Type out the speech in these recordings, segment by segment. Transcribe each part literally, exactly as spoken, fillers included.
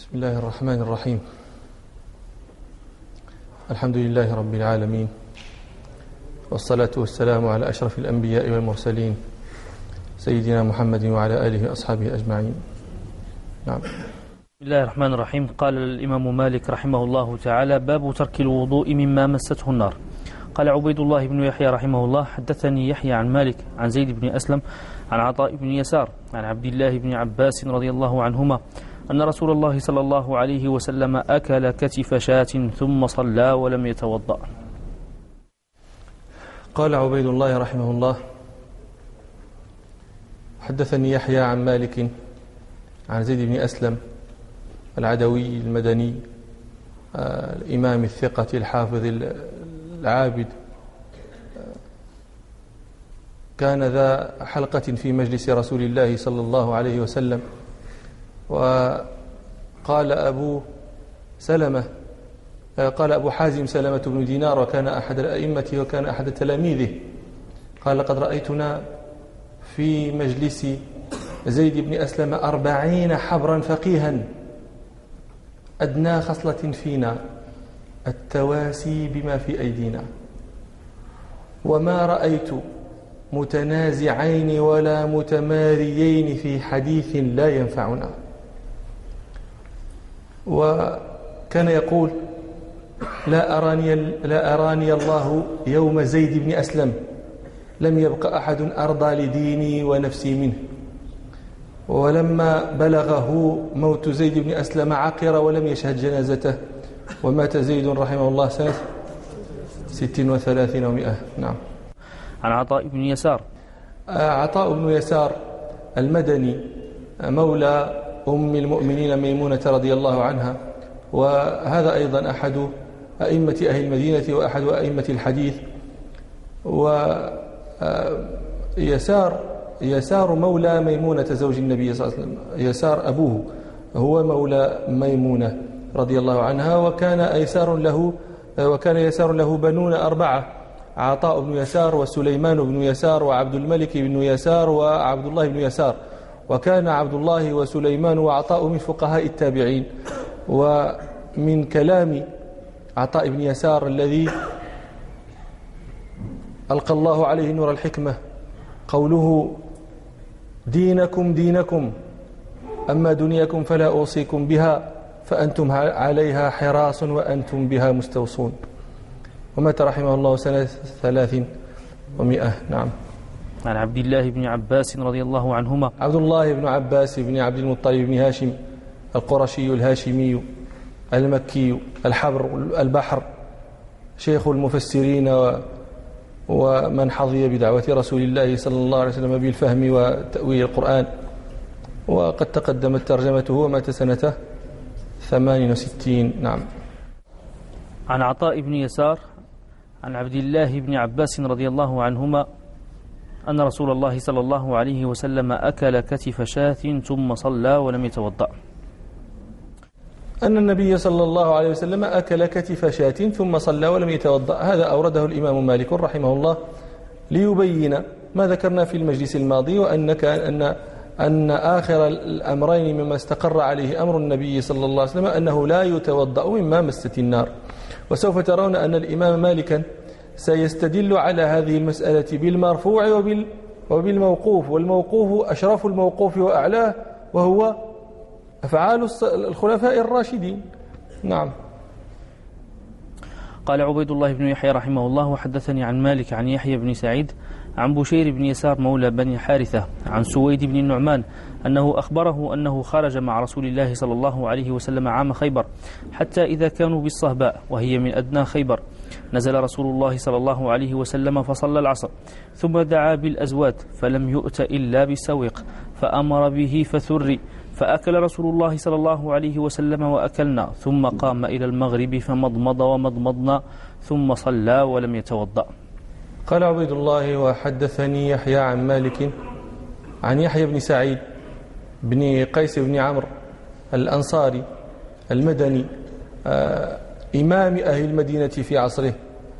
بسم الله الرحمن الرحيم. الحمد لله رب العالمين، والصلاة والسلام على أشرف الأنبياء والمرسلين سيدنا محمد وعلى آله وأصحابه أجمعين. نعم. بسم الله الرحمن الرحيم. قال الإمام مالك رحمه الله تعالى: باب ترك الوضوء مما مسته النار. قال عبيد الله بن يحيى رحمه الله: حدثني يحيى عن مالك عن زيد بن أسلم عن عطاء بن يسار عن عبد الله بن عباس رضي الله عنهما أن رسول الله صلى الله عليه وسلم أكل كتف شاة ثم صلى ولم يتوضأ. قال عبيد الله رحمه الله: حدثني يحيى عن مالك عن زيد بن أسلم العدوي المدني الإمام الثقة الحافظ العابد، كان ذا حلقة في مجلس رسول الله صلى الله عليه وسلم. وقال أبو سلمة قال أبو حازم سلمة بن دينار، وكان أحد الأئمة وكان أحد تلاميذه، قال: لقد رأيتنا في مجلس زيد بن أسلم أربعين حبرا فقيها، أدنى خصلة فينا التواسي بما في أيدينا، وما رأيت متنازعين ولا متماريين في حديث لا ينفعنا. وكان يقول: لا أراني, لا أراني الله يوم زيد بن أسلم لم يبق أحد أرضى لديني ونفسي منه. ولما بلغه موت زيد بن أسلم عقر ولم يشهد جنازته، ومات زيد رحمه الله سنة ست وثلاثين ومئة. نعم. عن عطاء بن يسار. عطاء بن يسار المدني مولى أم المؤمنين ميمونة رضي الله عنها، وهذا أيضا أحد أئمة أهل المدينة وأحد أئمة الحديث. ويسار يسار مولى ميمونة زوج النبي صلى الله عليه وسلم، يسار أبوه هو مولى ميمونة رضي الله عنها، وكان يسار له وكان يسار له بنون أربعة: عطاء بن يسار وسليمان بن يسار وعبد الملك بن يسار وعبد الله بن يسار. وكان عبد الله وسليمان وعطاء من فقهاء التابعين. ومن كلام عطاء بن يسار الذي ألقى الله عليه نور الحكمة قوله: دينكم دينكم، أما دنياكم فلا أوصيكم بها، فأنتم عليها حراس وأنتم بها مستوصون. ومات رحمه الله سنة ثلاث ومئة. نعم. عن عبد الله بن عباس رضي الله عنهما. عبد الله بن عباس بن عبد المطلب بن هاشم القرشي الهاشمي المكي الحبر البحر، شيخ المفسرين و ومن حظي بدعوة رسول الله صلى الله عليه وسلم بالفهم وتأويل القرآن. وقد تقدمت ترجمته، ومات سنة ثمان وستين. نعم. عن عطاء بن يسار عن عبد الله بن عباس رضي الله عنهما أن رسول الله صلى الله عليه وسلم أكل كتف شاة ثم صلى ولم يتوضأ. أن النبي صلى الله عليه وسلم أكل كتف شاة ثم صلى ولم يتوضأ. هذا أورده الإمام مالك رحمه الله ليبين ما ذكرنا في المجلس الماضي، وأنك أن أن آخر الأمرين مما استقر عليه أمر النبي صلى الله عليه وسلم أنه لا يتوضأ مما مست النار. وسوف ترون أن الإمام مالكا سيستدل على هذه المسألة بالمرفوع وبال وبالموقوف، والموقوف أشرف الموقوف وأعلاه، وهو أفعال الخلفاء الراشدين. نعم. قال عبيد الله بن يحيى رحمه الله: وحدثني عن مالك عن يحيى بن سعيد عن بشير بن يسار مولى بني حارثة عن سويد بن النعمان أنه أخبره أنه خرج مع رسول الله صلى الله عليه وسلم عام خيبر، حتى إذا كانوا بالصهباء وهي من أدنى خيبر نزل رسول الله صلى الله عليه وسلم فصلى العصر، ثم دعا بالأزواد فلم يؤت إلا بالسويق، فأمر به فثري، فأكل رسول الله صلى الله عليه وسلم وأكلنا، ثم قام إلى المغرب فمضمض ومضمضنا، ثم صلى ولم يتوضأ. قال عبيد الله: وحدثني يحيى عن مالك عن يحيى بن سعيد بن قيس بن عمرو الأنصاري المدني، آه إمام أهل المدينة في عصره،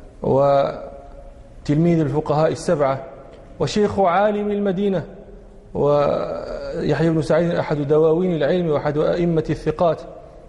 وتلميذ الفقهاء السبعة، وشيخ عالم المدينة، ويحيى بن سعيد أحد دواوين العلم وأحد أئمة الثقات،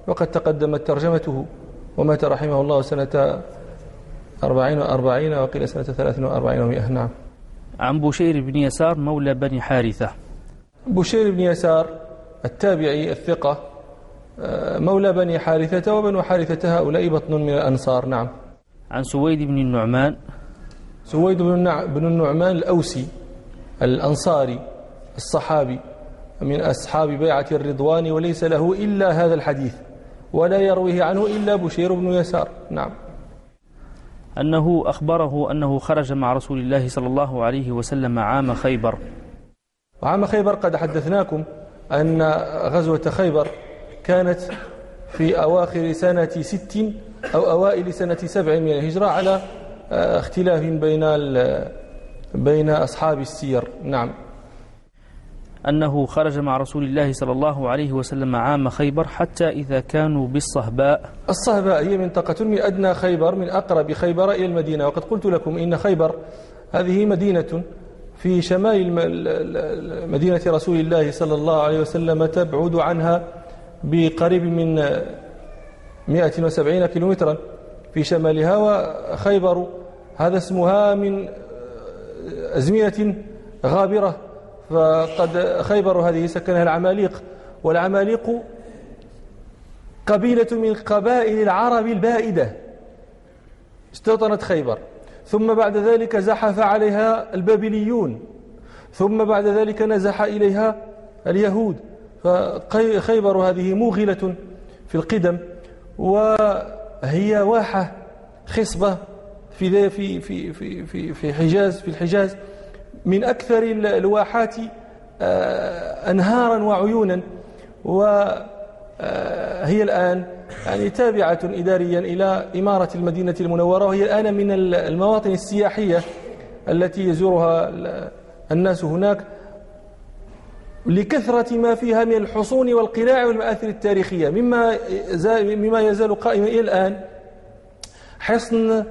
وقد تقدمت ترجمته، ومات رحمه الله سنة أربعين وأربعين وقيل سنة ثلاث وأربعين ومئة. نعم. عن بشير بن يسار مولى بني حارثة. بشير بن يسار التابعي الثقة مولى بني حارثة، وبنو حارثة هؤلاء بطن من الأنصار. نعم. عن سويد بن النعمان. سويد بن النعمان الأوسي الأنصاري الصحابي من أصحاب بيعة الرضوان، وليس له إلا هذا الحديث ولا يرويه عنه إلا بشير بن يسار. نعم. أنه أخبره أنه خرج مع رسول الله صلى الله عليه وسلم عام خيبر. عام خيبر قد حدثناكم أن غزوة خيبر كانت في أواخر سنة ست أو أوائل سنة سبع من الهجرة، على اختلاف بين بين أصحاب السير. نعم. أنه خرج مع رسول الله صلى الله عليه وسلم عام خيبر حتى إذا كانوا بالصهباء. الصهباء هي منطقة من أدنى خيبر، من أقرب خيبر إلى المدينة، وقد قلت لكم إن خيبر هذه مدينة في شمال مدينة رسول الله صلى الله عليه وسلم، تبعد عنها بقريب من مئة وسبعين كيلومترا في شمالها، وخيبر هذا اسمها من أزمنة غابرة، فقد خيبر هذه سكنها العماليق، والعماليق قبيلة من قبائل العرب البائدة استوطنت خيبر، ثم بعد ذلك زحف عليها البابليون، ثم بعد ذلك نزح إليها اليهود، فخيبر هذه موغلة في القدم، وهي واحة خصبة في في في في في في حجاز في الحجاز من أكثر الواحات أنهارا وعيونا، وهي الآن يعني تابعة إداريا إلى إمارة المدينة المنورة، وهي الآن من المواطن السياحية التي يزورها الناس هناك لكثرة ما فيها من الحصون والقلاع والمآثر التاريخية. مما مما يزال قائما إلى الآن حصن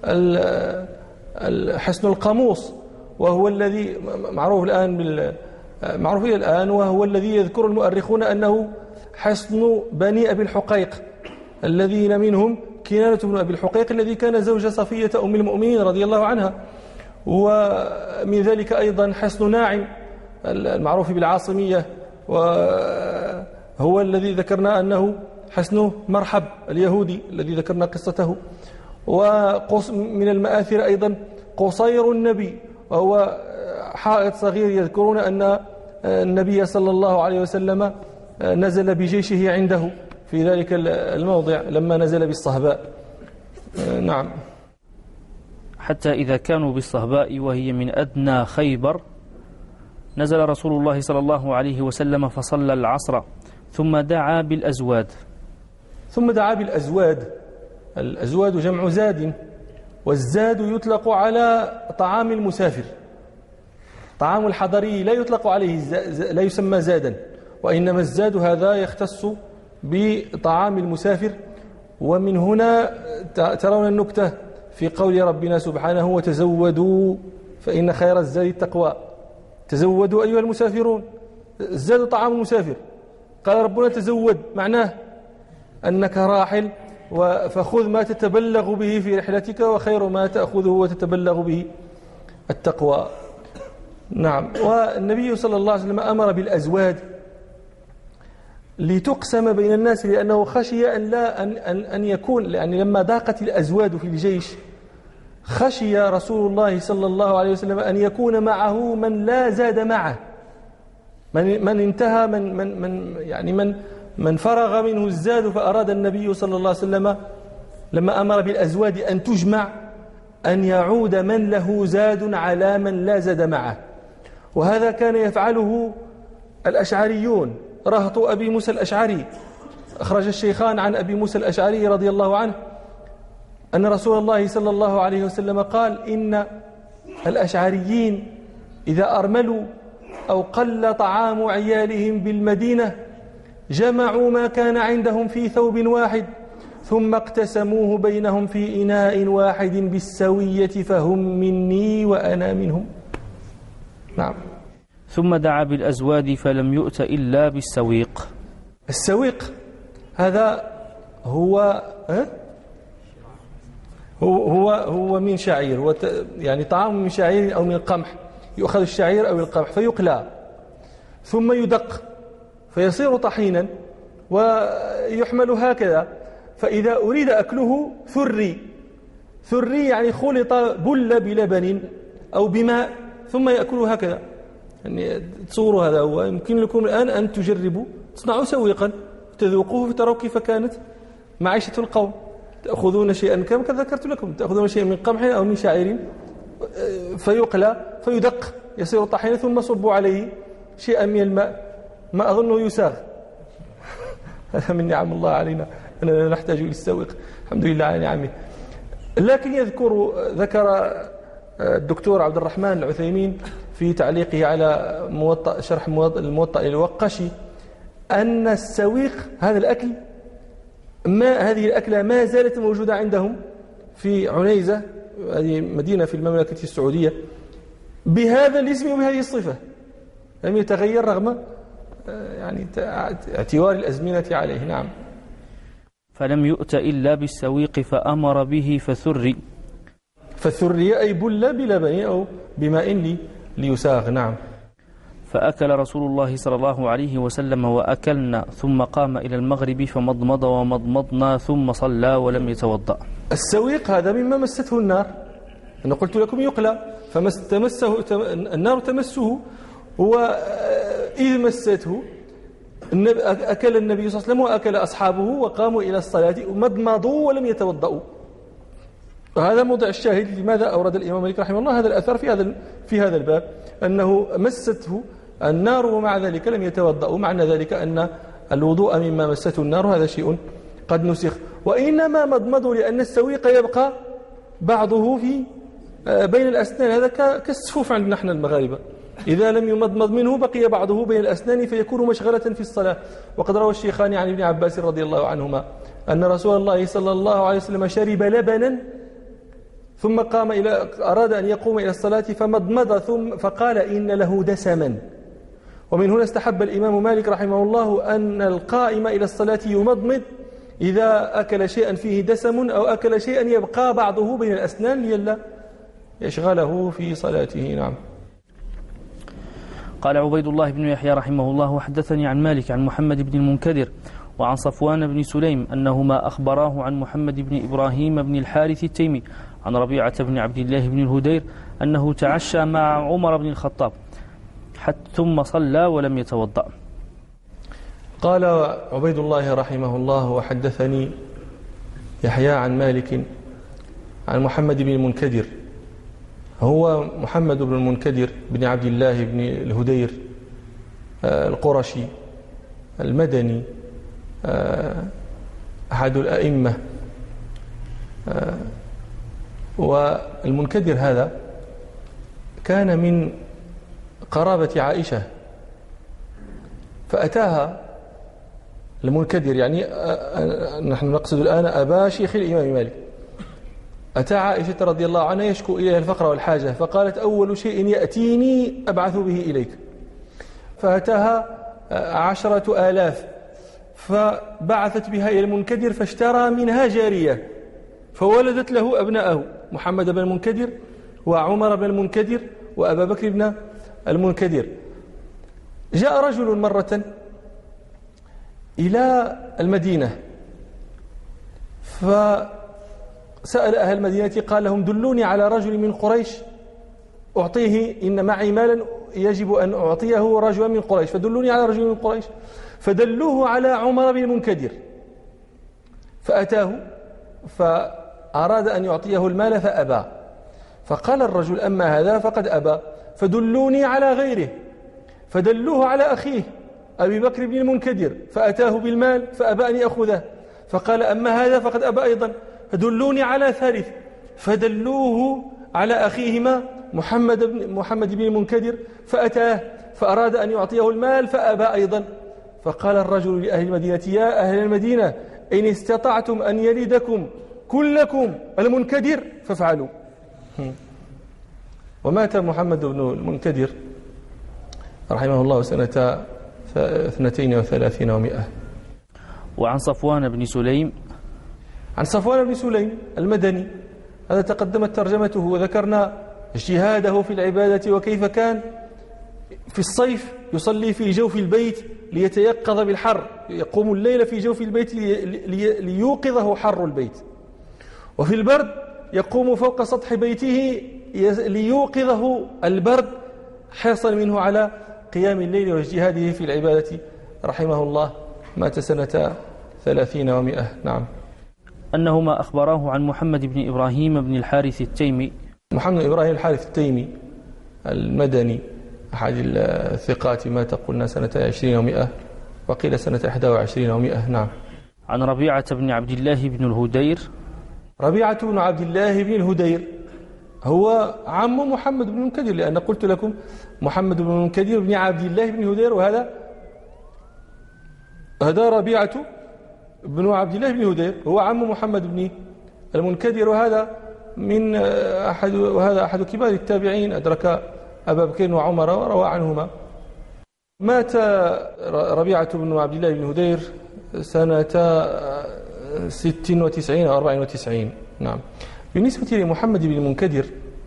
حصن القاموس، وهو الذي معروف الآن بال معروف إلى الآن، وهو الذي يذكر المؤرخون أنه حصن بني أبي الحقيق، الذين منهم كنانة بن أبي الحقيق الذي كان زوج صفية أم المؤمنين رضي الله عنها، ومن ذلك أيضا حصن ناعم المعروف بالعاصمية، وهو الذي ذكرنا أنه حصن مرحب اليهودي الذي ذكرنا قصته. ومن المآثر أيضا قصير النبي، وهو حائط صغير يذكرون أن النبي صلى الله عليه وسلم نزل بجيشه عنده في ذلك الموضع لما نزل بالصهباء. نعم. حتى إذا كانوا بالصهباء وهي من أدنى خيبر نزل رسول الله صلى الله عليه وسلم فصلى العصر ثم دعا بالأزواد. ثم دعا بالأزواد. الأزواد جمع زاد، والزاد يطلق على طعام المسافر. طعام الحضري لا يطلق عليه لا يسمى زادا، وإنما الزاد هذا يختص بطعام المسافر. ومن هنا ترون النكتة في قول ربنا سبحانه وتزودوا فإن خير الزاد التقوى. تزودوا أيها المسافرون، الزاد طعام المسافر. قال ربنا تزود، معناه أنك راحل فخذ ما تتبلغ به في رحلتك، وخير ما تأخذه وتتبلغ به التقوى. نعم. والنبي صلى الله عليه وسلم أمر بالأزواد لتقسم بين الناس، لأنه خشي أن لا أن أن, أن يكون، يعني لما ضاقت الأزواد في الجيش خشي رسول الله صلى الله عليه وسلم أن يكون معه من لا زاد معه، من من انتهى من من من يعني من من فرغ منه الزاد، فأراد النبي صلى الله عليه وسلم لما أمر بالأزواد أن تجمع أن يعود من له زاد على من لا زاد معه. وهذا كان يفعله الأشعريون، رهط أبي موسى الأشعري. أخرج الشيخان عن أبي موسى الأشعري رضي الله عنه أن رسول الله صلى الله عليه وسلم قال إن الأشعريين إذا أرملوا أو قل طعام عيالهم بالمدينة جمعوا ما كان عندهم في ثوب واحد ثم اقتسموه بينهم في إناء واحد بالسوية، فهم مني وأنا منهم. نعم. ثم دعا بالأزواد فلم يؤت إلا بالسويق. السويق هذا هو هو هو, هو من شعير، هو يعني طعام من شعير أو من القمح، يؤخذ الشعير أو القمح فيقلى ثم يدق فيصير طحينا ويحمل هكذا، فإذا أريد أكله ثري، ثري يعني خلط بل بلبن أو بماء ثم يأكله هكذا. يعني تصوروا هذا هو. يمكن لكم الآن أن تجربوا تصنعوا سويقا تذوقوه فتروا كيف كانت معيشة القوم. تأخذون شيئا كما ذكرت لكم، تأخذون شيئا من قمح أو من شعير فيقلى فيدق يصير طحينا ثم صبوا عليه شيئا من الماء، ما أظنه يساغ. هذا من نعم الله علينا أننا نحتاج إلى السويق، الحمد لله على نعمه. لكن يذكر ذكر الدكتور عبد الرحمن العثيمين في تعليقه على موطأ شرح الموطأ للوقشي أن السويق هذا الأكل ما هذه الأكلة ما زالت موجودة عندهم في عنيزة، هذه مدينة في المملكة السعودية، بهذا الاسم وبهذه الصفة، لم يتغير رغم يعني اعتوار الأزمنة عليه. نعم. فلم يؤت إلا بالسويق فأمر به فثري، فثري أي بل بلبن أو بماء ليساغ. نعم. فأكل رسول الله صلى الله عليه وسلم وأكلنا، ثم قام إلى المغرب فمضمض ومضمضنا ثم صلى ولم يتوضأ. السويق هذا مما مسته النار، أنا قلت لكم يقلى، فمسه النار تمسه، وإذ مسته أكل النبي صلى الله عليه وسلم وأكل أصحابه وقاموا إلى الصلاة ومضمضوا ولم يتوضأوا. وهذا موضع الشاهد لماذا أورد الإمام مالك رحمه الله هذا الأثر في هذا في هذا الباب، أنه مسته النار ومع ذلك لم يتوضأوا، معنى ذلك أن الوضوء مما مسته النار هذا شيء قد نسخ. وإنما مضمضوا لأن السويق يبقى بعضه في بين الأسنان، هذا كالسفوف عندنا نحن المغاربة، إذا لم يمضمض منه بقي بعضه بين الأسنان فيكون مشغلة في الصلاة. وقد روى الشيخان عن ابن عباس رضي الله عنهما أن رسول الله صلى الله عليه وسلم شرب لبنا ثم قام إلى أراد أن يقوم إلى الصلاة فمضمض ثم فقال إن له دسما. ومن هنا استحب الإمام مالك رحمه الله أن القائم إلى الصلاة يمضمض إذا أكل شيئا فيه دسم أو أكل شيئا يبقى بعضه بين الأسنان لئلا يشغله في صلاته. نعم. قال عبيد الله بن يحيى رحمه الله وحدثني عن مالك عن محمد بن المنكدر وعن صفوان بن سليم أنهما أخبراه عن محمد بن إبراهيم بن الحارث التيمي عن ربيعة بن عبد الله بن الهدير أنه تعشى مع عمر بن الخطاب حتى ثم صلى ولم يتوضأ. قال عبيد الله رحمه الله وحدثني يحيى عن مالك عن محمد بن المنكدر، هو محمد بن المنكدر بن عبد الله بن الهدير القرشي المدني أحد الأئمة. والمنكدر هذا كان من قرابة عائشة، فأتاها المنكدر، يعني نحن نقصد الآن أبا شيخ الإمام مالك، أتى عائشة رضي الله عنها يشكو إليها الفقر والحاجة، فقالت أول شيء يأتيني أبعث به إليك، فأتاها عشرة آلاف فبعثت بها إلى المنكدر فاشترى منها جارية فولدت له أبناءه محمد بن المنكدر وعمر بن المنكدر وأبا بكر بن المنكدر. جاء رجل مرة إلى المدينة فسأل أهل المدينة قال لهم دلوني على رجل من قريش أعطيه، إن معي مالا يجب أن أعطيه رجلا من قريش، فدلوني على رجل من قريش، فدلوه على عمر بن المنكدر فأتاه فأراد أن يعطيه المال فأبى، فقال الرجل أما هذا فقد أبى، فدلوني على غيره، فدلوه على أخيه أبي بكر بن المنكدر فأتاه بالمال فأبى أن يأخذه، فقال أما هذا فقد أبى أيضا، فدلوني على ثالث، فدلوه على أخيهما محمد بن, محمد بن المنكدر فأتاه فأراد أن يعطيه المال فأبى أيضا، فقال الرجل لأهل المدينة يا أهل المدينة إن استطعتم أن يلدكم كلكم المنكدر فافعلوا. ومات محمد بن المنكدر رحمه الله سنة اثنتين وثلاثين ومئة. وعن صفوان بن سليم. عن صفوان بن سليم المدني، هذا تقدمت ترجمته، وذكرنا اجتهاده في العبادة وكيف كان في الصيف يصلي في جوف البيت ليتيقظ بالحر، يقوم الليل في جوف البيت ليوقظه حر البيت، وفي البرد يقوم فوق سطح بيته ليوقظه البرد، حرصا منه على قيام الليل واجتهاده في العبادة رحمه الله. مات سنة ثلاثين ومئة. نعم. أنهما أخبراه عن محمد بن إبراهيم بن الحارث التيمي. محمد بن إبراهيم الحارث التيمي المدني أحد الثقات، مات قلنا سنة عشرين ومئة، وقيل سنة إحدى وعشرين ومئة. نعم. عن ربيعة بن عبد الله بن الهدير. ربيعة بن عبد الله بن الهدير هو عم محمد بن المنكدر، لأن قلت لكم محمد بن المنكدر بن عبد الله بن الهدير، وهذا هذا ربيعة بن عبد الله بن الهدير هو عم محمد بن المنكدر، وهذا من أحد وهذا أحد كبار التابعين، أدرك أبا بكر وعمر وروى عنهما. مات ربيعة بن عبد الله بن الهدير سنة ست وتسعين أو أربع وتسعين. نعم. بالنسبة لمحمد بن المنكدر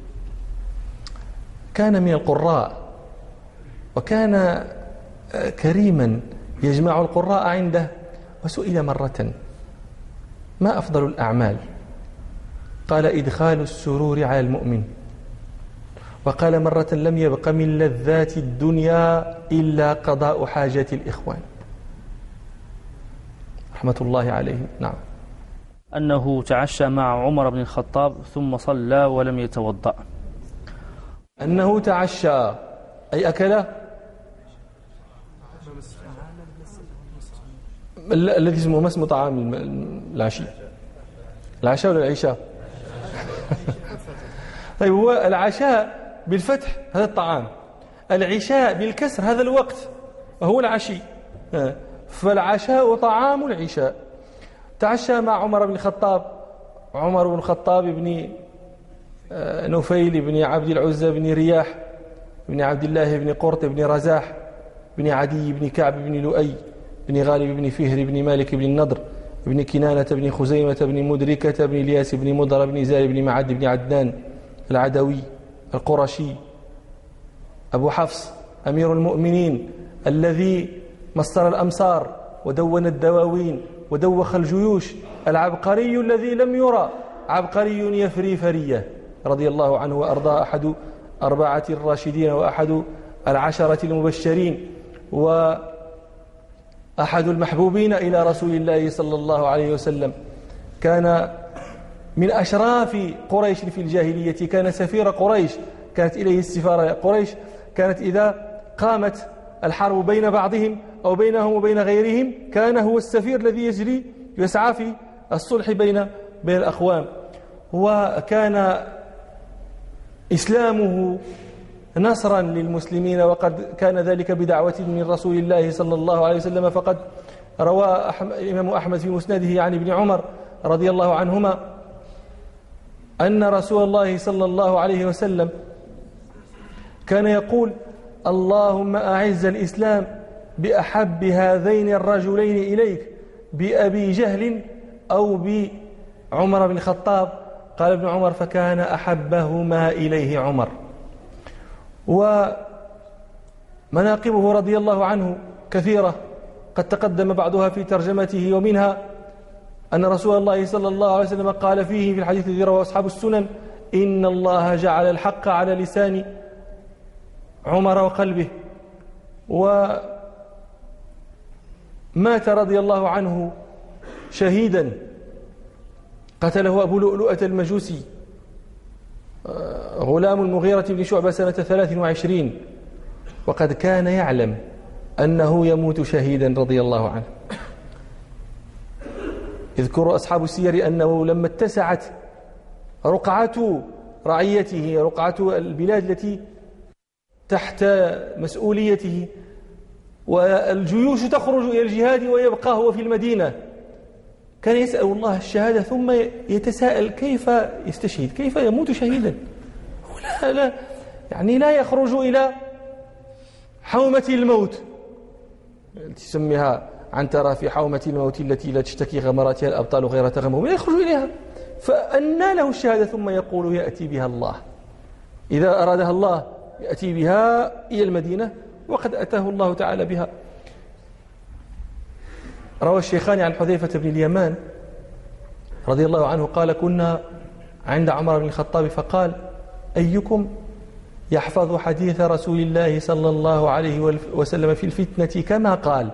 كان من القراء، وكان كريما يجمع القراء عنده، وسئل مرة ما أفضل الأعمال؟ قال إدخال السرور على المؤمن. وقال مرة لم يبق من لذات الدنيا إلا قضاء حاجات الإخوان، رحمة الله عليه. نعم. أنه تعشى مع عمر بن الخطاب ثم صلى ولم يتوضأ. أنه تعشى أي أكل، الذي اسمه ما اسمه طعام العشاء، العشاء ولا العشاء؟ طيب، هو العشاء بالفتح هذا الطعام، العشاء بالكسر هذا الوقت وهو العشي، فالعشاء طعام العشاء. تعشى مع عمر بن الخطاب، عمر بن الخطاب بن نفيل بن عبد العزى بن رياح بن عبد الله بن قرط بن رزاح بن عدي بن كعب بن لؤي بن غالب بن فهر بن مالك بن النضر بن كنانة بن خزيمة بن مدركة بن الياس بن مضر بن زار بن معد بن عدنان العدوي القرشي أبو حفص أمير المؤمنين، الذي مصر الأمصار ودون الدواوين ودوخ الجيوش، العبقري الذي لم يرى عبقري يفري فرية، رضي الله عنه وأرضاه، أحد أربعة الراشدين وأحد العشرة المبشرين وأحد المحبوبين إلى رسول الله صلى الله عليه وسلم. كان من أشراف قريش في الجاهلية، كان سفير قريش، كانت إليه السفارة قريش، كانت إذا قامت الحرب بين بعضهم أو بينهم وبين غيرهم كان هو السفير الذي يجري يسعى في الصلح بين بين الأقوام. وكان إسلامه نصرا للمسلمين، وقد كان ذلك بدعوة من رسول الله صلى الله عليه وسلم، فقد روى الإمام أحمد في مسنده عن ابن عمر رضي الله عنهما أن رسول الله صلى الله عليه وسلم كان يقول: اللهم أعز الإسلام بأحب هذين الرجلين إليك، بأبي جهل أو بعمر بن الخطاب. قال ابن عمر: فكان أحبهما إليه عمر. ومناقبه رضي الله عنه كثيرة قد تقدم بعضها في ترجمته، ومنها أن رسول الله صلى الله عليه وسلم قال فيه في الحديث الذي رواه أصحاب السنن: إن الله جعل الحق على لسان عمر وقلبه. ومات رضي الله عنه شهيدا، قتله أبو لؤلؤة المجوسي غلام المغيرة بن شعبة سنة ثلاث وعشرين، وقد كان يعلم أنه يموت شهيدا رضي الله عنه. يذكر أصحاب السير أنه لما اتسعت رقعة رعيته، رقعة البلاد التي تحت مسؤوليته، والجيوش تخرج إلى الجهاد ويبقى هو في المدينة، كان يسأل الله الشهادة ثم يتساءل كيف يستشهد، كيف يموت شهيدا، لا لا يعني لا يخرج إلى حومة الموت تسميها عن ترى في حومة الموت التي لا تشتكي غمراتها الأبطال غير تغمم يخرج إليها، فأنى له الشهادة ثم يقول يأتي بها الله، إذا أرادها الله يأتي بها إلى المدينة وقد أتاه الله تعالى بها. روى الشيخان عن حذيفة بن اليمان رضي الله عنه قال كنا عند عمر بن الخطاب فقال أيكم يحفظ حديث رسول الله صلى الله عليه وسلم في الفتنة كما قال؟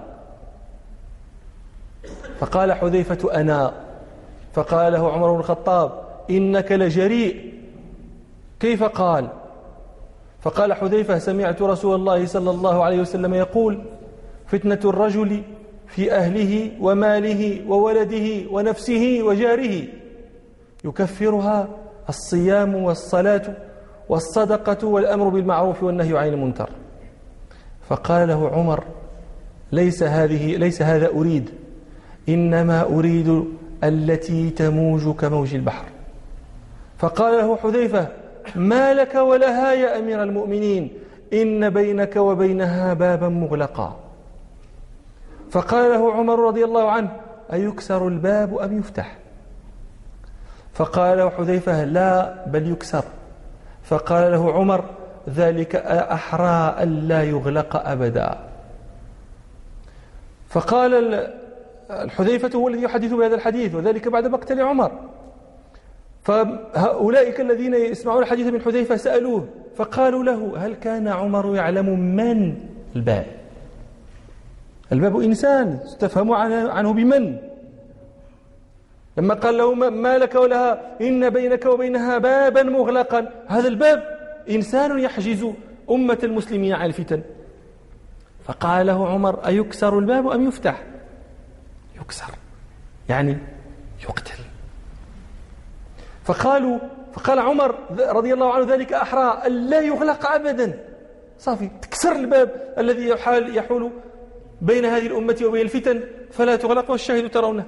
فقال حذيفة أنا. فقال له عمر بن الخطاب إنك لجريء. كيف قال؟ فقال حذيفة سمعت رسول الله صلى الله عليه وسلم يقول فتنة الرجل في أهله وماله وولده ونفسه وجاره يكفرها الصيام والصلاة والصدقة والأمر بالمعروف والنهي عن المنكر. فقال له عمر ليس هذه ليس هذا أريد، إنما أريد التي تموج كموج البحر. فقال له حذيفة ما لك ولها يا أمير المؤمنين، إن بينك وبينها بابا مغلقا. فقال له عمر رضي الله عنه أيكسر الباب أم يفتح؟ فقال له حذيفة لا بل يكسر. فقال له عمر ذلك أحرى ألا يغلق أبدا. فقال الحذيفة هو الذي يحدث بهذا الحديث وذلك بعد مقتل عمر. فأولئك الذين يسمعون الحديث من حذيفة سألوه فقالوا له هل كان عمر يعلم من الباب؟ الباب إنسان تفهم عنه بمن. لما قال له ما لك ولها إن بينك وبينها بابا مغلقا، هذا الباب إنسان يحجز أمة المسلمين عن الفتن. فقال له عمر أيكسر الباب أم يفتح؟ يكسر يعني يقتل. فقالوا فقال عمر رضي الله عنه ذلك أحرى ألا يغلق أبدا، صافي تكسر الباب الذي يحال يحول بين هذه الأمة وبين الفتن فلا تغلق والشاهد ترونه.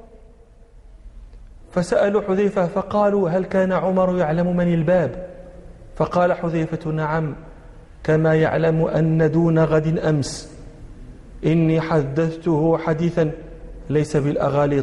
فسألوا حذيفة فقالوا هل كان عمر يعلم من الباب؟ فقال حذيفة نعم كما يعلم أن دون غد أمس إني حدثته حديثا ليس بالأغاليط.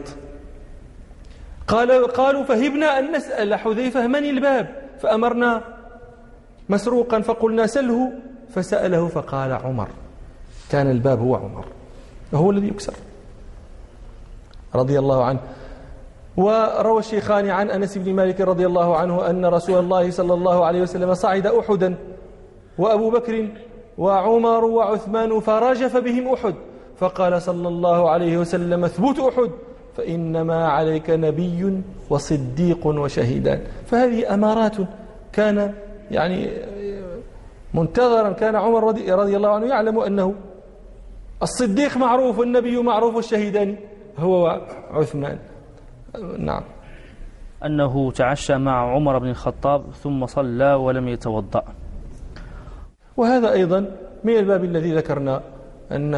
قال قالوا فهبنا أن نسأل حذيفة من الباب، فأمرنا مسروقا فقلنا سله، فسأله فقال عمر. كان الباب هو عمر وهو الذي يكسر رضي الله عنه. وروى الشيخان عن أنس بن مالك رضي الله عنه أن رسول الله صلى الله عليه وسلم صعد أحدا وأبو بكر وعمر وعثمان فرجف بهم أحد، فقال صلى الله عليه وسلم اثبت أحد فإنما عليك نبي وصديق وشهيدان. فهذه أمارات كان يعني منتظرا، كان عمر رضي, رضي الله عنه يعلم أنه الصديق معروف والنبي معروف والشهيدان هو عثمان. نعم. أنه تعشى مع عمر بن الخطاب ثم صلى ولم يتوضأ. وهذا أيضا من الباب الذي ذكرنا أن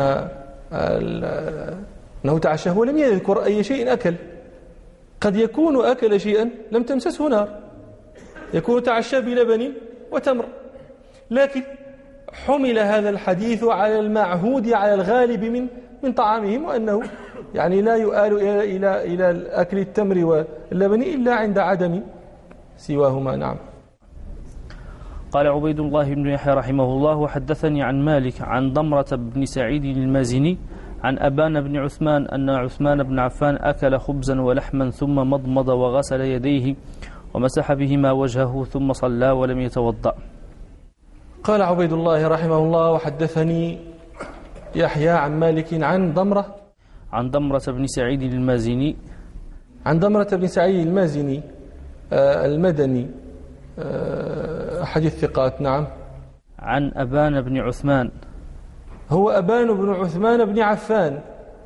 أنه تعشاه ولم يذكر أي شيء أكل. قد يكون أكل شيئا لم تمسسه نار، يكون تعشى بلبن وتمر، لكن حمل هذا الحديث على المعهود على الغالب من من طعامهم، وأنه يعني لا يؤال إلى إلى إلى أكل التمر واللبن إلا عند عدم سواهما. نعم. قال عبيد الله بن يحيى رحمه الله وحدثني عن مالك عن ضمرة بن سعيد المازني عن أبان بن عثمان أن عثمان بن عفان أكل خبزا ولحما ثم مضمض وغسل يديه ومسح بهما وجهه ثم صلى ولم يتوضأ. قال عبيد الله رحمه الله وحدثني يحيى عن مالك عن ضمرة عن ضمرة بن سعيد المازني عن ضمرة بن سعيد المازني آه المدني أحد الثقات. نعم. عن أبان بن عثمان هو أبان بن عثمان بن عفان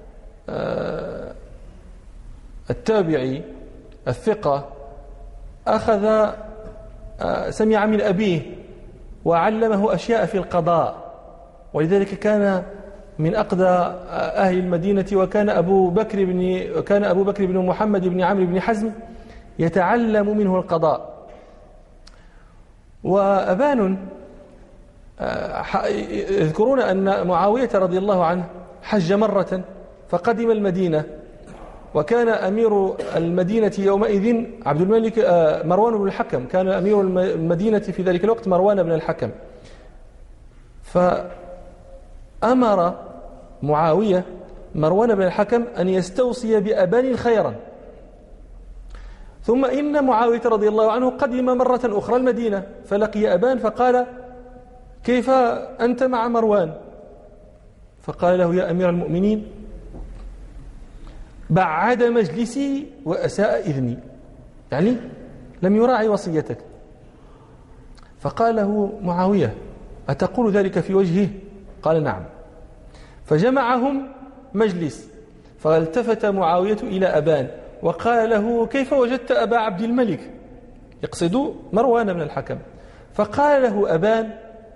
التابعي الثقة، أخذ سمع من أبيه وعلمه أشياء في القضاء، ولذلك كان من أقدى أهل المدينة. وكان أبو بكر بن كان أبو بكر بن محمد بن عمرو بن حزم يتعلم منه القضاء. وأبان يذكرون أن معاوية رضي الله عنه حج مرة فقدم المدينة، وكان أمير المدينة يومئذ عبد الملك مروان بن الحكم، كان أمير المدينة في ذلك الوقت مروان بن الحكم. فأمر معاوية مروان بن الحكم أن يستوصي بأبان خيرا. ثم إن معاوية رضي الله عنه قدم مرة أخرى المدينة فلقي أبان فقال: كيف أنت مع مروان؟ فقال له: يا أمير المؤمنين، بعد مجلسي وأساء إذني، يعني لم يراعي وصيتك. فقال له معاوية: أتقول ذلك في وجهه؟ قال: نعم. فجمعهم مجلس، فالتفت معاوية إلى أبان وقال له: كيف وجدت أبا عبد الملك؟ يقصد مروان بن الحكم. فقال له أبان: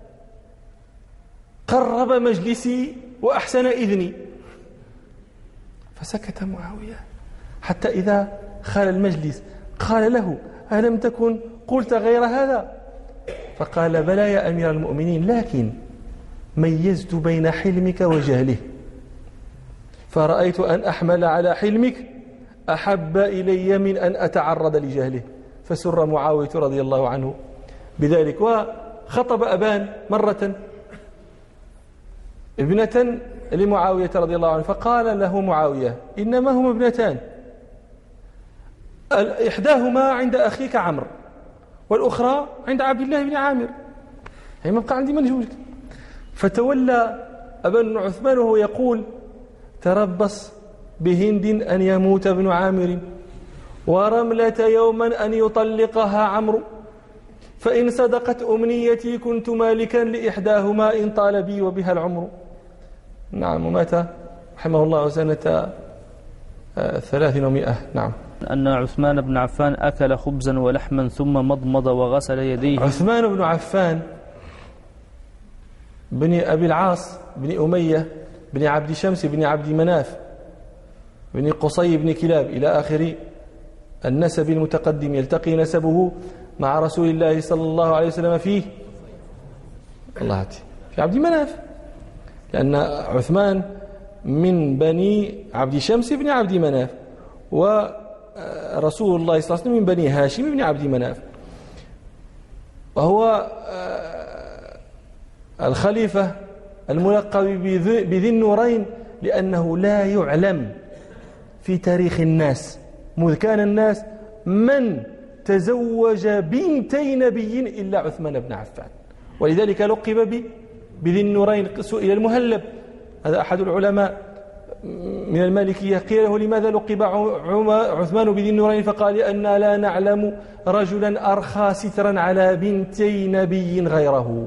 قرب مجلسي وأحسن إذني. فسكت معاوية حتى إذا خال المجلس قال له: ألم تكن قلت غير هذا؟ فقال: بلى يا أمير المؤمنين، لكن ميزت بين حلمك وجهله، فرأيت أن أحمل على حلمك أحب إلي من أن أتعرض لجهله. فسر معاوية رضي الله عنه بذلك، وخطب أبان مرة ابنة لمعاوية رضي الله عنه، فقال له معاوية: إنما هما ابنتان، إحداهما عند أخيك عمرو والأخرى عند عبد الله بن عامر، يعني ما بقى عندي من جوجك. فتولى أبان عثمان وهو يقول: تربص بهند أن يموت ابن عامر، ورملة يوما أن يطلقها عمرو، فإن صدقت أمنيتي كنت مالكا لإحداهما إن طال بي وبها العمر. نعم، ومات رحمه الله سنة ثلاث ومائة. نعم. أن عثمان بن عفان أكل خبزا ولحما ثم مضمض وغسل يديه. عثمان بن عفان بن أبي العاص بن أمية بن عبد شمس بن عبد مناف بن قصي بن كلاب إلى آخر النسب المتقدم، يلتقي نسبه مع رسول الله صلى الله عليه وسلم فيه الله هاتي في عبد مناف، لأن عثمان من بني عبد شمس بن عبد مناف، ورسول الله صلى الله عليه وسلم من بني هاشم بن عبد مناف، وهو الخليفة الملقب بذي النورين، لأنه لا يعلم في تاريخ الناس مذ كان الناس من تزوج بنتي نبي إلا عثمان بن عفان، ولذلك لقب بذي النورين. سئل المهلب، هذا أحد العلماء من المالكية، قيل له: لماذا لقب عثمان بذي النورين؟ فقال: لأننا لا نعلم رجلا أرخى سترا على بنتي نبي غيره.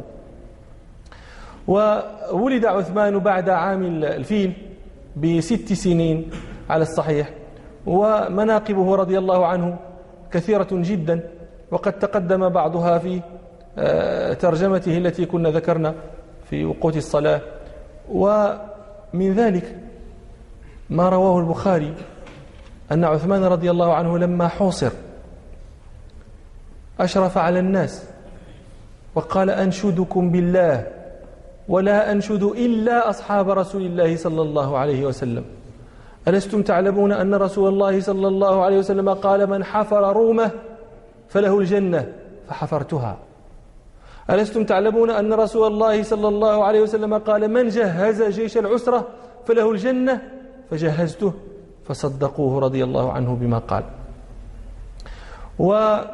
وولد عثمان بعد عام الفيل بست سنين على الصحيح، ومناقبه رضي الله عنه كثيرة جدا، وقد تقدم بعضها في ترجمته التي كنا ذكرنا في وقوت الصلاة. ومن ذلك ما رواه البخاري أن عثمان رضي الله عنه لما حوصر أشرف على الناس وقال: أنشدكم بالله ولا أنشد إلا أصحاب رسول الله صلى الله عليه وسلم، ألستم تعلمون أن رسول الله صلى الله عليه وسلم قال: من حفر رومه فله الجنة فحفرتها. ألستم تعلمون أن رسول الله صلى الله عليه وسلم قال: من جهز جيش العسرة فله الجنة فجهزته، فصدقوه رضي الله عنه بما قال. ومن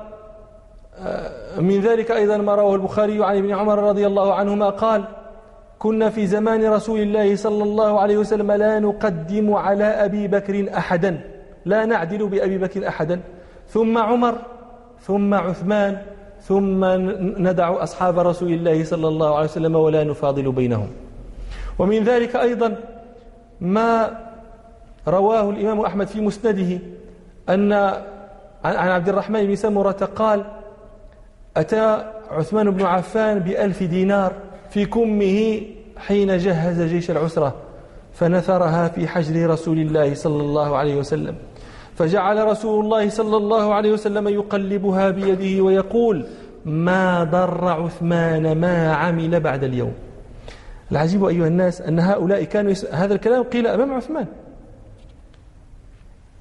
ذلك أيضا ما رواه البخاري عن ابن عمر رضي الله عنهما قال: كنا في زمان رسول الله صلى الله عليه وسلم لا نقدم على أبي بكر أحدا، لا نعدل بأبي بكر أحدا، ثم عمر ثم عثمان ثم ندع أصحاب رسول الله صلى الله عليه وسلم ولا نفاضل بينهم. ومن ذلك أيضا ما رواه الإمام أحمد في مسنده أن عن عبد الرحمن بن سمرة قال: أتى عثمان بن عفان بألف دينار في كمه حين جهز جيش العسرة، فنثرها في حجر رسول الله صلى الله عليه وسلم، فجعل رسول الله صلى الله عليه وسلم يقلبها بيده ويقول: ما ضر عثمان ما عمل بعد اليوم. العجيب أيها الناس أن هؤلاء كانوا يس... هذا الكلام قيل أمام عثمان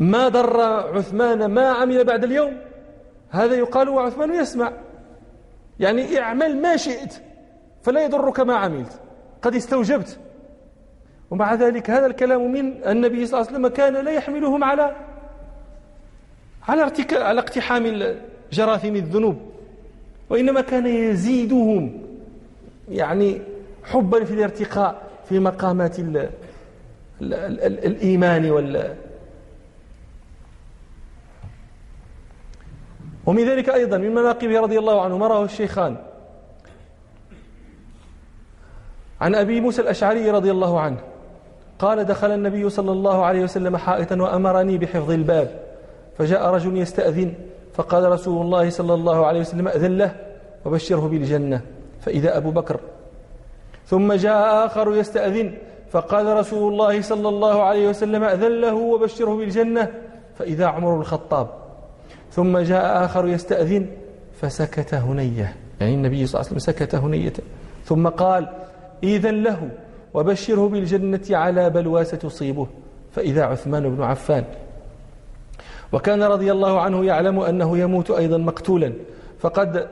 ما ضر عثمان ما عمل بعد اليوم، هذا يقال وعثمان يسمع، يعني اعمل ما شئت فلا يضرك ما عملت، قد استوجبت. ومع ذلك هذا الكلام من النبي صلى الله عليه وسلم كان لا يحملهم على على ارتكاب على اقتحام جراثيم الذنوب، وإنما كان يزيدهم يعني حبا في الارتقاء في مقامات ال ال ال الإيمان وال ومن ذلك أيضا من مناقبه رضي الله عنه ما رواه الشيخان عن أبي موسى الأشعري رضي الله عنه قال: دخل النبي صلى الله عليه وسلم حائطا وأمرني بحفظ الباب، فجاء رجل يستأذن فقال رسول الله صلى الله عليه وسلم: أذن له وبشره بالجنة، فإذا أبو بكر. ثم جاء آخر يستأذن فقال رسول الله صلى الله عليه وسلم: أذن له وبشره بالجنة، فإذا عمر الخطاب. ثم جاء آخر يستأذن فسكت هنية، يعني النبي صلى الله عليه وسلم سكت هنية، ثم قال: إذن له وبشره بالجنة على بلوى ستصيبه، فإذا عثمان بن عفان. وكان رضي الله عنه يعلم أنه يموت أيضا مقتولا، فقد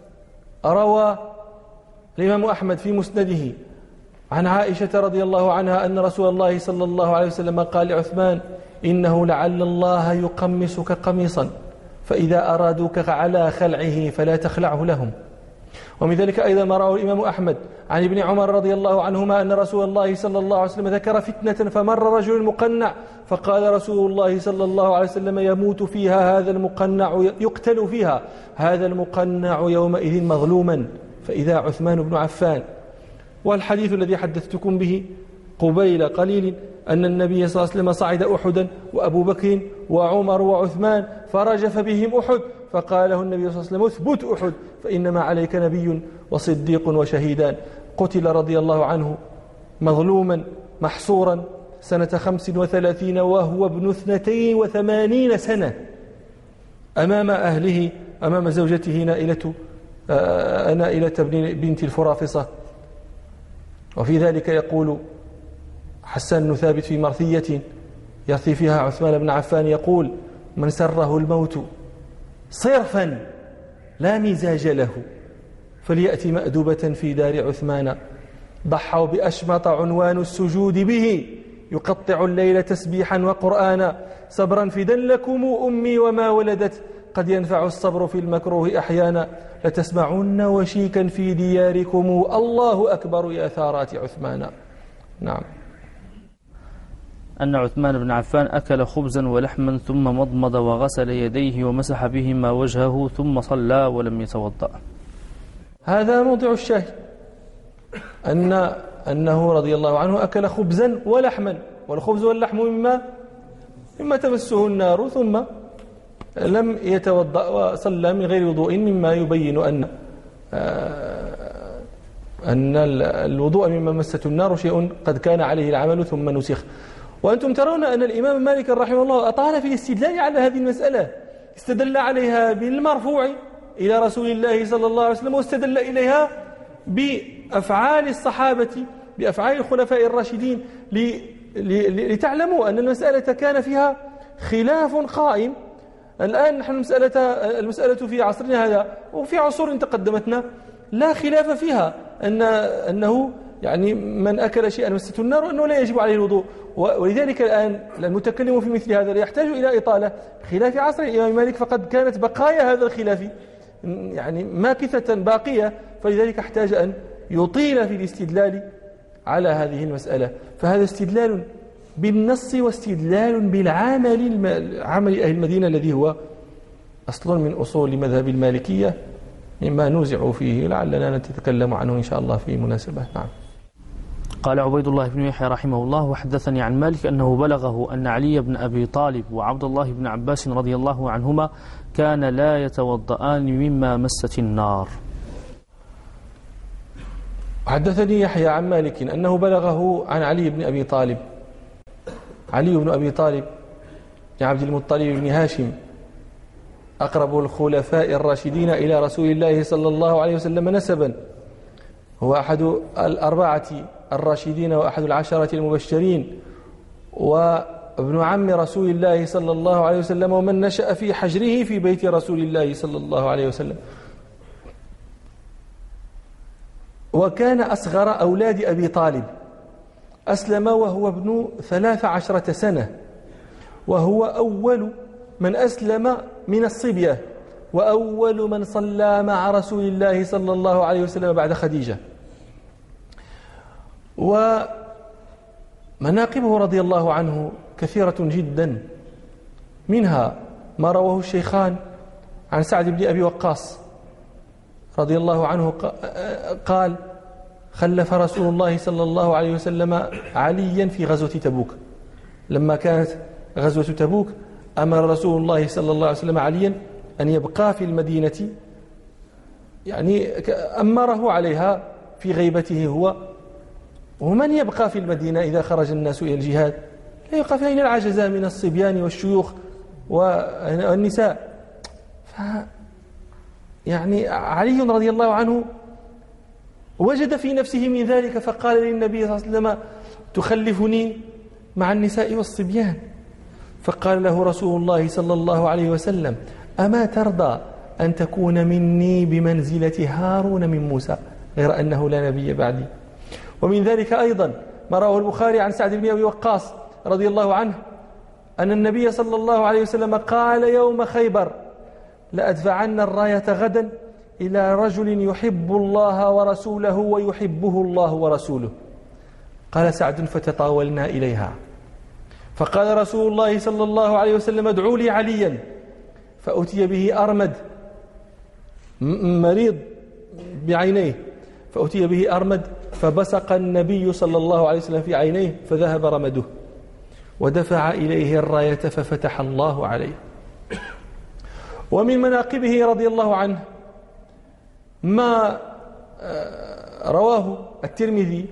روى الإمام أحمد في مسنده عن عائشة رضي الله عنها أن رسول الله صلى الله عليه وسلم قال لعثمان: إنه لعل الله يقمصك قميصا، فإذا أرادوك على خلعه فلا تخلعه لهم. ومن ذلك أيضا ما رواه الإمام أحمد عن ابن عمر رضي الله عنهما أن رسول الله صلى الله عليه وسلم ذكر فتنة فمر رجل مقنع، فقال رسول الله صلى الله عليه وسلم: يموت فيها هذا المقنع، يقتل فيها هذا المقنع يومئذ مظلوما، فإذا عثمان بن عفان. والحديث الذي حدثتكم به قبيل قليل أن النبي صلى الله عليه وسلم صعد أحدا وأبو بكر وعمر وعثمان فرجف بهم أحد، فقال له النبي صلى الله عليه وسلم: اثبت أحد فإنما عليك نبي وصديق وشهيدان. قتل رضي الله عنه مظلوما محصورا سنة خمس وثلاثين وهو ابن اثنتين وثمانين سنة أمام أهله، أمام زوجته نائلة نائلة بنت الفرافصة. وفي ذلك يقول حسان بن ثابت في مرثية يرثي فيها عثمان بن عفان يقول: من سره الموت صرفا لا مزاج له فليأتي مأدوبة في دار عثمان، ضحوا بأشمط عنوان السجود به، يقطع الليل تسبيحا وقرآنا، صبرا فدا لكم أمي وما ولدت، قد ينفع الصبر في المكروه أحيانا، لتسمعن وشيكا في دياركم، الله أكبر يا ثارات عثمان. نعم. أن عثمان بن عفان أكل خبزا ولحما ثم مضمض وغسل يديه ومسح بهما وجهه ثم صلى ولم يتوضأ. هذا موضع الشاهد، أن أنه رضي الله عنه أكل خبزا ولحما، والخبز واللحم مما مما تمسه النار، ثم لم يتوضأ وصلى من غير وضوء، مما يبين أن أن الوضوء مما مسته النار شيء قد كان عليه العمل ثم نسخ. وأنتم ترون أن الإمام مالك رحمه الله أطال في الاستدلال على هذه المسألة، استدل عليها بالمرفوع إلى رسول الله صلى الله عليه وسلم، واستدل إليها بأفعال الصحابة، بأفعال الخلفاء الراشدين، لتعلموا أن المسألة كان فيها خلاف قائم. الآن نحن المسألة, المسألة في عصرنا هذا وفي عصور تقدمتنا لا خلاف فيها، أن أنه يعني من أكل شيئا مسته النار أنه لا يجب عليه الوضوء. ولذلك الآن المتكلم في مثل هذا يحتاج إلى إطالة خلاف عصر الإمام مالك، فقد كانت بقايا هذا الخلاف يعني ماكثة باقية، فلذلك احتاج أن يطيل في الاستدلال على هذه المسألة. فهذا استدلال بالنص واستدلال بالعمل، عمل أهل المدينة الذي هو أصل من أصول مذهب المالكية، مما نوزع فيه لعلنا نتكلم عنه إن شاء الله في مناسبة. نعم. قال عبيد الله بن يحيى رحمه الله: وحدثني عن مالك أنه بلغه أن علي بن أبي طالب وعبد الله بن عباس رضي الله عنهما كان لا يتوضآن مما مست النار. حدثني يحيى عن مالك أنه بلغه عن علي بن أبي طالب، علي بن أبي طالب بن عبد المطلب بن هاشم أقرب الخلفاء الراشدين إلى رسول الله صلى الله عليه وسلم نسبا، هو أحد الأربعة الراشدين وأحد العشرة المبشرين، ابن عم رسول الله صلى الله عليه وسلم ومن نشأ في حجره في بيت رسول الله صلى الله عليه وسلم، وكان أصغر أولاد أبي طالب، أسلم وهو ابن ثلاث عشرة سنة، وهو أول من أسلم من الصبية، وأول من صلى مع رسول الله صلى الله عليه وسلم بعد خديجة. ومناقبه رضي الله عنه كثيرة جدا، منها ما رواه الشيخان عن سعد بن أبي وقاص رضي الله عنه قال: خلف رسول الله صلى الله عليه وسلم عليا في غزوة تبوك. لما كانت غزوة تبوك أمر رسول الله صلى الله عليه وسلم عليا أن يبقى في المدينة، يعني أمره عليها في غيبته هو. ومن يبقى في المدينة إذا خرج الناس إلى الجهاد؟ لا يبقى فيها إلا العجزة من الصبيان والشيوخ والنساء. ف يعني علي رضي الله عنه وجد في نفسه من ذلك، فقال للنبي صلى الله عليه وسلم: تخلفني مع النساء والصبيان؟ فقال له رسول الله صلى الله عليه وسلم: أما ترضى أن تكون مني بمنزلة هارون من موسى، غير أنه لا نبي بعدي. ومن ذلك أيضا ما رواه البخاري عن سعد بن أبي وقاص رضي الله عنه أن النبي صلى الله عليه وسلم قال يوم خيبر: لأدفعن الراية غدا إلى رجل يحب الله ورسوله ويحبه الله ورسوله. قال سعد: فتطاولنا إليها، فقال رسول الله صلى الله عليه وسلم: ادعوا لي عليا. فأتي به أرمد مريض بعينيه، فأتي به أرمد فبصق النبي صلى الله عليه وسلم في عينيه فذهب رمده، ودفع إليه الراية ففتح الله عليه. ومن مناقبه رضي الله عنه ما رواه الترمذي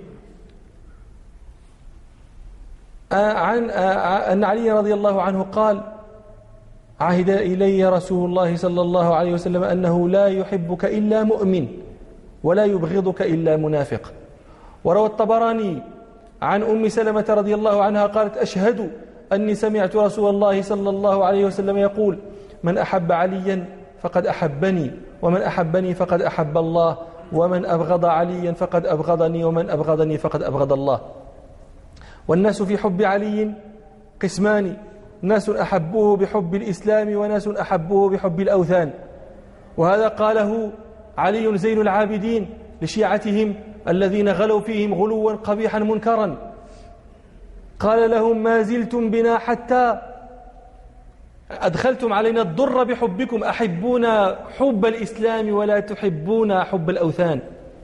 عن أن علي رضي الله عنه قال: عهد إلي رسول الله صلى الله عليه وسلم أنه لا يحبك إلا مؤمن ولا يبغضك إلا منافق. وروى الطبراني عن أم سلمة رضي الله عنها قالت: أشهد أني سمعت رسول الله صلى الله عليه وسلم يقول: من أحب عليا فقد أحبني، ومن أحبني فقد أحب الله، ومن أبغض عليا فقد أبغضني، ومن أبغضني فقد أبغض الله. والناس في حب علي قسمان: ناس أحبوه بحب الإسلام، وناس أحبوه بحب الأوثان. وهذا قاله علي زين العابدين لشيعتهم الذين غلوا فيهم غلوا قبيحا منكرا، قال لهم: ما زلتم بنا حتى أدخلتم علينا الضر بحبكم، أحبون حب الإسلام ولا تحبون حب الأوثان.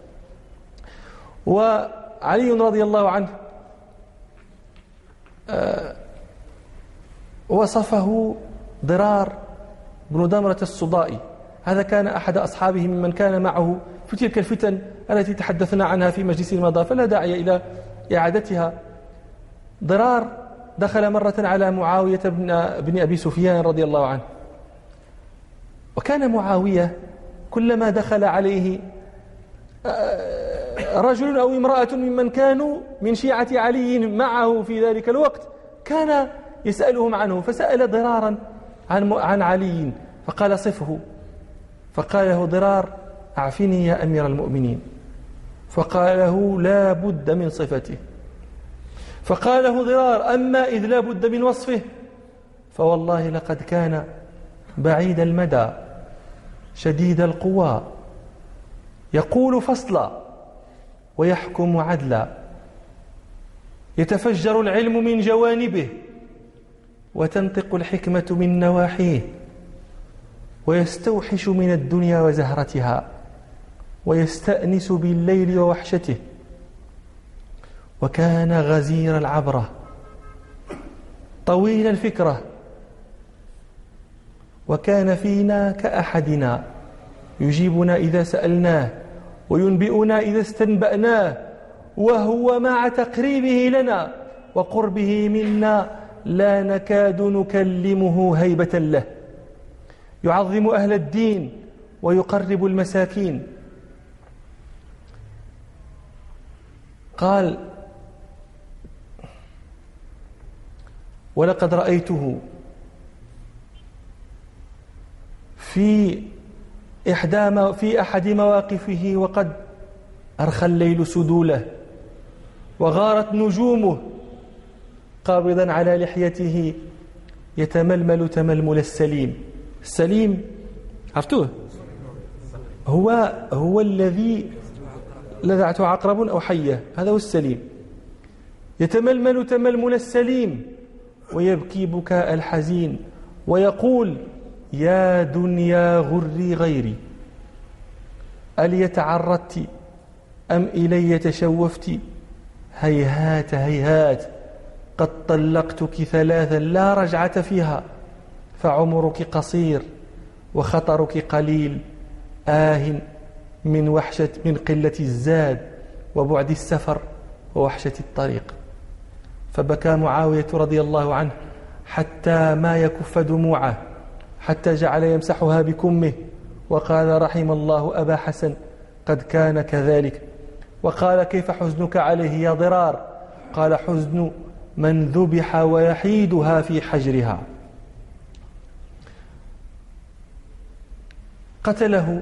وعلي رضي الله عنه وصفه ضرار بن دمرة الصدائي، هذا كان أحد أصحابه ممن كان معه في تلك الفتن التي تحدثنا عنها في مجلس الماضي، فلا داعي إلى إعادتها. ضرار دخل مرة على معاوية بن أبي سفيان رضي الله عنه، وكان معاوية كلما دخل عليه رجل أو امرأة ممن كانوا من شيعة علي معه في ذلك الوقت كان يسألهم عنه، فسأل ضرارا عن عن علي فقال: صفه. فقال له ضرار: أعفني يا أمير المؤمنين. فقال له: لا بد من صفته. فقال له ضرار: أما إذ لا بد من وصفه فوالله لقد كان بعيد المدى شديد القوى، يقول فصلا ويحكم عدلا، يتفجر العلم من جوانبه وتنطق الحكمة من نواحيه، ويستوحش من الدنيا وزهرتها، ويستأنس بالليل ووحشته. وكان غزير العبرة طويل الفكرة، وكان فينا كأحدنا، يجيبنا إذا سألناه وينبئنا إذا استنبأناه، وهو مع تقريبه لنا وقربه منا لا نكاد نكلمه هيبة له، يعظم أهل الدين ويقرب المساكين. قال: ولقد رأيته في إحدى في أحد مواقفه وقد أرخى الليل سدوله وغارت نجومه قابضا على لحيته يتململ تململ السليم. السليم عرفتوه؟ هو هو الذي لدعته عقرب أو حية، هذا هو السليم. يتململ تململ السليم ويبكي بكاء الحزين ويقول: يا دنيا غري غيري، ألي تعرضت أم إلي تشوفت؟ هيهات هيهات، قد طلقتك ثلاثا لا رجعة فيها، فعمرك قصير وخطرك قليل، آه من وحشة من قلة الزاد وبعد السفر ووحشة الطريق. فبكى معاوية رضي الله عنه حتى ما يكف دموعه، حتى جعل يمسحها بكمه وقال: رحم الله أبا حسن، قد كان كذلك. وقال: كيف حزنك عليه يا ضرار؟ قال: حزن من ذبح ويحيدها في حجرها. قتله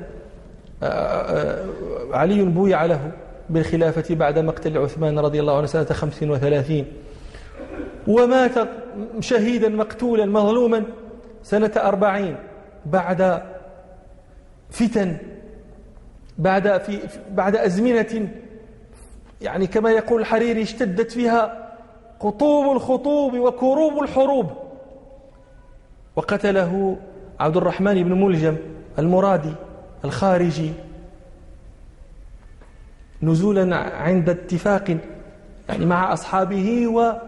علي بويع له بالخلافة بعد مقتل عثمان رضي الله عنه سنة خمس وثلاثين، ومات شهيدا مقتولا مظلوما سنة أربعين بعد فتن، بعد في بعد أزمنة يعني كما يقول الحريري اشتدت فيها قطوب الخطوب وكروب الحروب. وقتله عبد الرحمن بن ملجم المرادي الخارجي نزولا عند اتفاق يعني مع أصحابه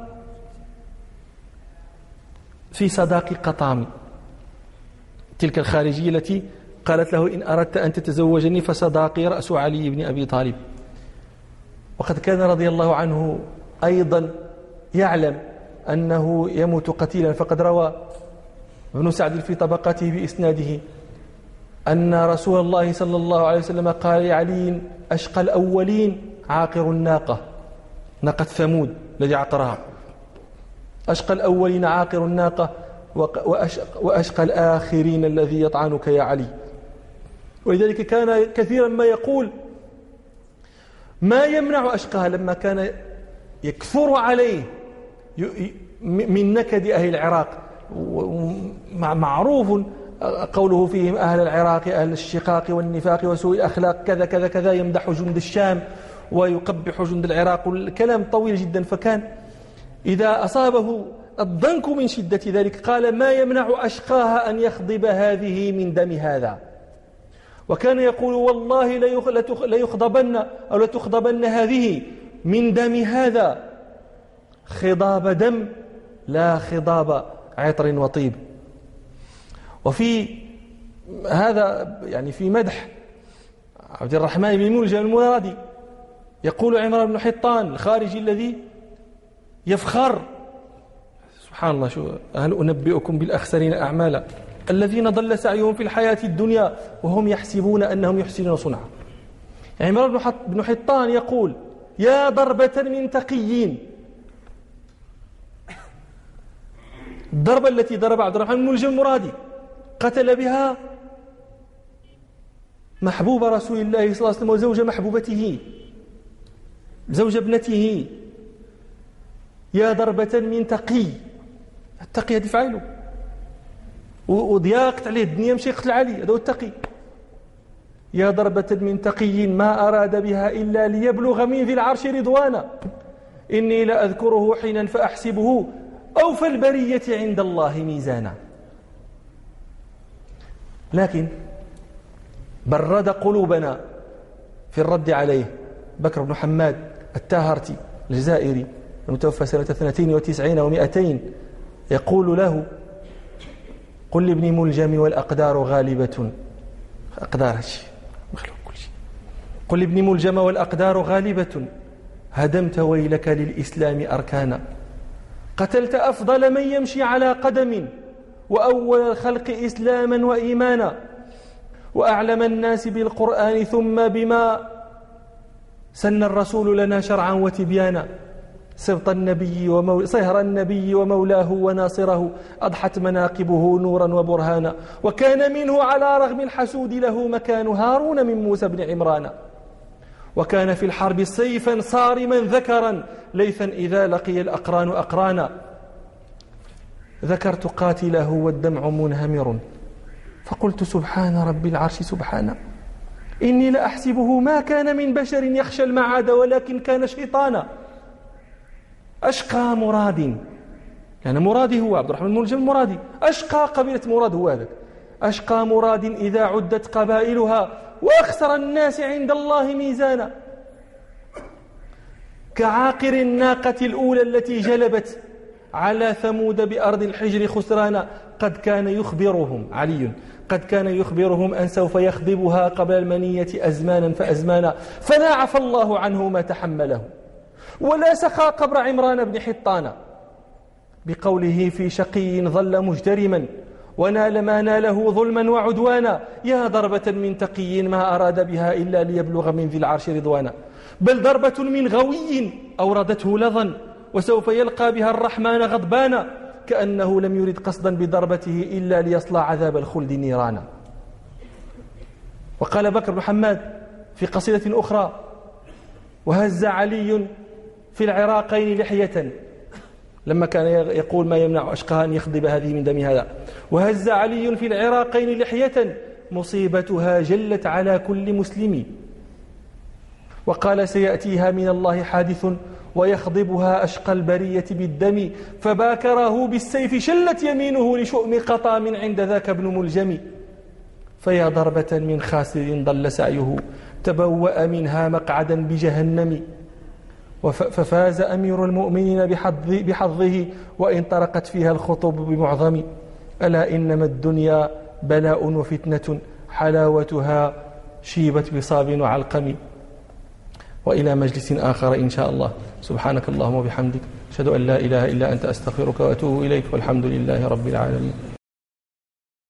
وفي صداق قطامي، تلك الخارجية التي قالت له: إن أردت أن تتزوجني فصداقي رأس علي بن أبي طالب. وقد كان رضي الله عنه أيضا يعلم أنه يموت قتيلا، فقد روى ابن سعد في طبقاته بإسناده أن رسول الله صلى الله عليه وسلم قال لعلي: أشقى الأولين عاقر الناقة، ناقة ثمود الذي عقرها، أشقى الأولين عاقر الناقة، وأشقى الآخرين الذي يطعنك يا علي. ولذلك كان كثيرا ما يقول: ما يمنع أشقاها، لما كان يكثر عليه من نكد أهل العراق، معروف قوله فيهم أهل العراق أهل الشقاق والنفاق وسوء الأخلاق كذا كذا كذا، يمدح جند الشام ويقبح جند العراق، الكلام طويل جدا. فكان إذا أصابه الضنك من شدة ذلك قال: ما يمنع أشقاها أن يخضب هذه من دم هذا. وكان يقول: والله ليخضبن أو لتخضبن هذه من دم هذا خضاب دم لا خضاب عطر وطيب. وفي هذا يعني في مدح عبد الرحمن بن ملجم المرادي يقول عمران بن حطان الخارجي الذي يفخر: سبحان الله، شو هل أنبئكم بالأخسرين أعمالا الذين ضل سعيهم في الحياة الدنيا وهم يحسبون أنهم يحسنون صنعا. عمران بن حطان يقول: يا ضربة من تقيين. الضربة التي ضرب عبد الرحمن بن ملجم المرادي قتل بها محبوب رسول الله صلى الله عليه وسلم وزوج محبوبته، زوج ابنته. يا ضربة من تقي، التقي هذه فعله، وضياقت عليه الدنيا مشي يقتل علي، هذا هو التقي. يا ضربة من تقي ما أراد بها إلا ليبلغ من ذي العرش رضوانا، إني لأذكره حينا فأحسبه أوفى البرية عند الله ميزانا. لكن برد قلوبنا في الرد عليه بكر بن حماد التاهرتي الجزائري المتوفى سنة اثنتين وتسعين ومئتين، يقول له: قل لابن ملجم والأقدار غالبة. أقدار هالشيء مخلوق كل شيء. قل لابن ملجم والأقدار غالبة، هدمت ويلك للإسلام أركانا، قتلت أفضل من يمشي على قدم، وأول الخلق إسلاما وإيمانا، وأعلم الناس بالقرآن ثم بما سن الرسول لنا شرعا وتبيانا. سبط النبي ومول... صهر النبي ومولاه وناصره، أضحت مناقبه نورا وبرهانا، وكان منه على رغم الحسود له مكان هارون من موسى بن عمران، وكان في الحرب سيفا صارما ذكرا، ليثا إذا لقي الأقران أقرانا. ذكرت قاتله والدمع منهمر، فقلت سبحان رب العرش سبحانه، إني لأحسبه ما كان من بشر يخشى المعاد، ولكن كان شيطانا. أشقى مراد، يعني مرادي هو عبد الرحمن الملجم المرادي، أشقى قبيلة مراد هو هذاك، أشقى مراد إذا عدت قبائلها، وأخسر الناس عند الله ميزانا. كعاقر الناقة الأولى التي جلبت على ثمود بأرض الحجر خسرانا، قد كان يخبرهم علي قد كان يخبرهم أن سوف يخضبها قبل المنية أزمانا فأزمانا، فلا عفى الله عنه ما تحمله، ولا سخى قبر عمران بن حطان، بقوله في شقي ظل مجترما، ونال ما ناله ظلما وعدوانا، يا ضربة من تقي ما أراد بها إلا ليبلغ من ذي العرش رضوانا، بل ضربة من غوي أوردته لظا، وسوف يلقى بها الرحمن غضبانا، كأنه لم يرد قصدا بضربته إلا ليصلى عذاب الخلد نيرانا. وقال بكر بن حماد في قصيدة أخرى: وهز علي في العراقين لحية، لما كان يقول ما يمنع أشقاها أن يخضب هذه من دم هذا، وهز علي في العراقين لحية، مصيبتها جلت على كل مسلم. وقال: سيأتيها من الله حادث، ويخضبها أشقى البرية بالدم، فباكره بالسيف شلت يمينه لشؤم قطا من عند ذاك ابن ملجم. فيا ضربة من خاسر ضل سعيه، تبوأ منها مقعدا بجهنم. ففاز أمير المؤمنين بحظه, بحظه وإن طرقت فيها الخطب بمعظم. ألا إنما الدنيا بلاء وفتنة، حلاوتها شيبت بصاب وعلقم. وإلى مجلس آخر إن شاء الله. سبحانك اللهم وبحمدك، أشهد أن لا إله إلا أنت، أستغفرك وأتوب إليك، والحمد لله رب العالمين.